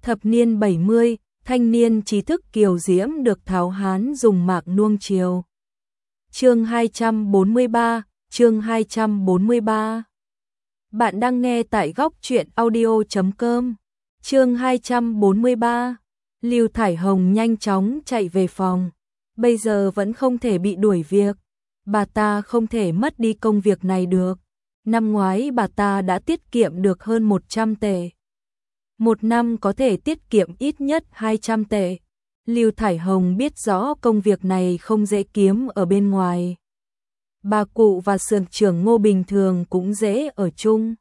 Thập niên 70, thanh niên trí thức kiều diễm được tháo hán dùng mạc nuông chiều. Chương 243, chương 243. Bạn đang nghe tại góc truyện audio.com. Chương 243. Lưu Thải Hồng nhanh chóng chạy về phòng. Bây giờ vẫn không thể bị đuổi việc. Bà ta không thể mất đi công việc này được. Năm ngoái bà ta đã tiết kiệm được hơn 100 tệ. Một năm có thể tiết kiệm ít nhất 200 tệ. Lưu Thải Hồng biết rõ công việc này không dễ kiếm ở bên ngoài. Bà cụ và xưởng trưởng Ngô bình thường cũng dễ ở chung.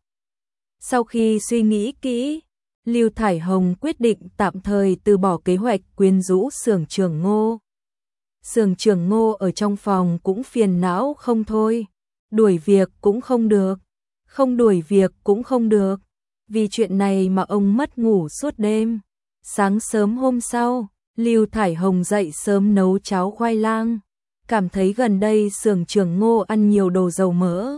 Sau khi suy nghĩ kỹ, Lưu Thải Hồng quyết định tạm thời từ bỏ kế hoạch quyến rũ xưởng trưởng Ngô. Xưởng trưởng Ngô ở trong phòng cũng phiền não không thôi. Đuổi việc cũng không được. Không đuổi việc cũng không được. Vì chuyện này mà ông mất ngủ suốt đêm. Sáng sớm hôm sau, Lưu Thải Hồng dậy sớm nấu cháo khoai lang. Cảm thấy gần đây xưởng trưởng Ngô ăn nhiều đồ dầu mỡ.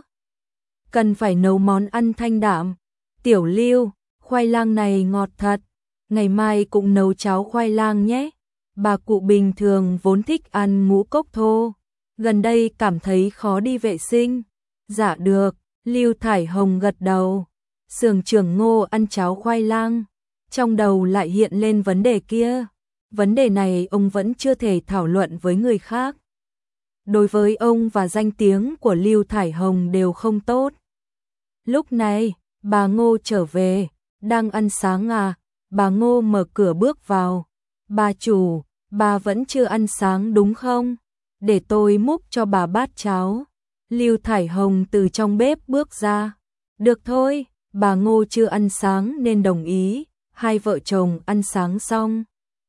Cần phải nấu món ăn thanh đạm. Tiểu Lưu, khoai lang này ngọt thật. Ngày mai cũng nấu cháo khoai lang nhé. Bà cụ bình thường vốn thích ăn ngũ cốc thô. Gần đây cảm thấy khó đi vệ sinh. Dạ được, Lưu Thải Hồng gật đầu. Xưởng trưởng Ngô ăn cháo khoai lang. Trong đầu lại hiện lên vấn đề kia. Vấn đề này ông vẫn chưa thể thảo luận với người khác. Đối với ông và danh tiếng của Lưu Thải Hồng đều không tốt. Lúc này, bà Ngô trở về. Đang ăn sáng à? Bà Ngô mở cửa bước vào. Bà chủ, bà vẫn chưa ăn sáng đúng không? Để tôi múc cho bà bát cháo. Lưu Thải Hồng từ trong bếp bước ra. Được thôi, bà Ngô chưa ăn sáng nên đồng ý. Hai vợ chồng ăn sáng xong.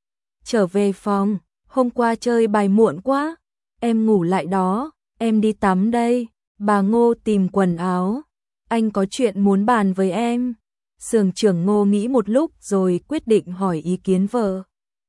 Trở về phòng, hôm qua chơi bài muộn quá. Em ngủ lại đó, em đi tắm đây. Bà Ngô tìm quần áo. Anh có chuyện muốn bàn với em. Xưởng trưởng Ngô nghĩ một lúc rồi quyết định hỏi ý kiến vợ.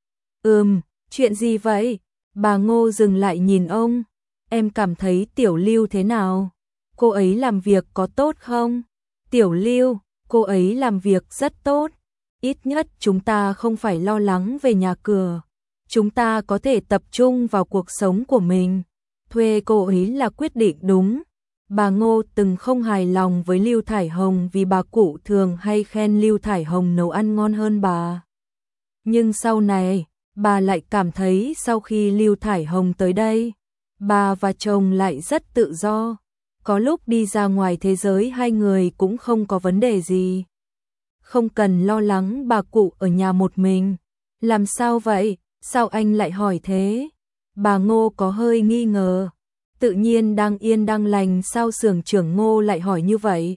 Chuyện gì vậy? Bà Ngô dừng lại nhìn ông. Em cảm thấy Tiểu Lưu thế nào? Cô ấy làm việc có tốt không? Tiểu Lưu, cô ấy làm việc rất tốt. Ít nhất chúng ta không phải lo lắng về nhà cửa. Chúng ta có thể tập trung vào cuộc sống của mình. Thuê cô ấy là quyết định đúng. Bà Ngô từng không hài lòng với Lưu Thải Hồng vì bà cụ thường hay khen Lưu Thải Hồng nấu ăn ngon hơn bà. Nhưng sau này, bà lại cảm thấy sau khi Lưu Thải Hồng tới đây, bà và chồng lại rất tự do. Có lúc đi ra ngoài thế giới hai người cũng không có vấn đề gì. Không cần lo lắng bà cụ ở nhà một mình. Làm sao vậy? Sao anh lại hỏi thế? Bà Ngô có hơi nghi ngờ. Tự nhiên đang yên đang lành sao xưởng trưởng Ngô lại hỏi như vậy?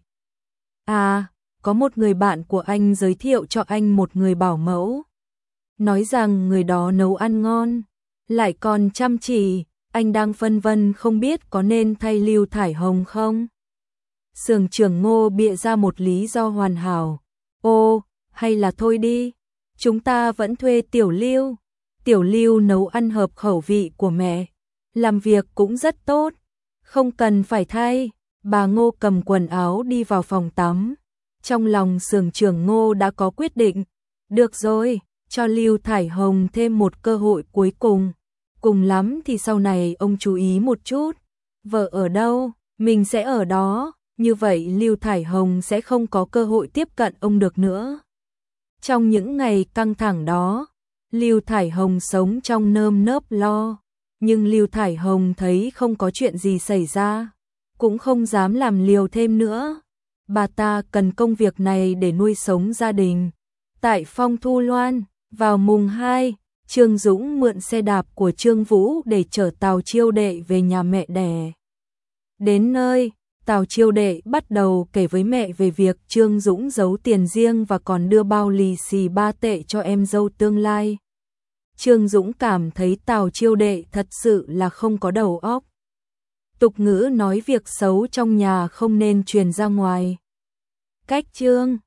À, có một người bạn của anh giới thiệu cho anh một người bảo mẫu. Nói rằng người đó nấu ăn ngon, lại còn chăm chỉ. Anh đang phân vân không biết có nên thay Lưu Thải Hồng không? Xưởng trưởng Ngô bịa ra một lý do hoàn hảo. Ô, hay là thôi đi. Chúng ta vẫn thuê Tiểu Lưu. Tiểu Lưu nấu ăn hợp khẩu vị của mẹ. Làm việc cũng rất tốt. Không cần phải thay. Bà Ngô cầm quần áo đi vào phòng tắm. Trong lòng xưởng trưởng Ngô đã có quyết định. Được rồi, cho Lưu Thải Hồng thêm một cơ hội cuối cùng. Cùng lắm thì sau này ông chú ý một chút. Vợ ở đâu, mình sẽ ở đó. Như vậy Lưu Thải Hồng sẽ không có cơ hội tiếp cận ông được nữa. Trong những ngày căng thẳng đó, Lưu Thải Hồng sống trong nơm nớp lo. Nhưng Lưu Thải Hồng thấy không có chuyện gì xảy ra, cũng không dám làm liều thêm nữa. Bà ta cần công việc này để nuôi sống gia đình. Tại Phong Thu Loan, vào mùng 2, Trương Dũng mượn xe đạp của Trương Vũ để chở Tào Chiêu Đệ về nhà mẹ đẻ. Đến nơi, Tào Chiêu Đệ bắt đầu kể với mẹ về việc Trương Dũng giấu tiền riêng và còn đưa bao lì xì 3 tệ cho em dâu tương lai. Trương Dũng cảm thấy Tào Chiêu Đệ thật sự là không có đầu óc. Tục ngữ nói việc xấu trong nhà không nên truyền ra ngoài. Cách Trương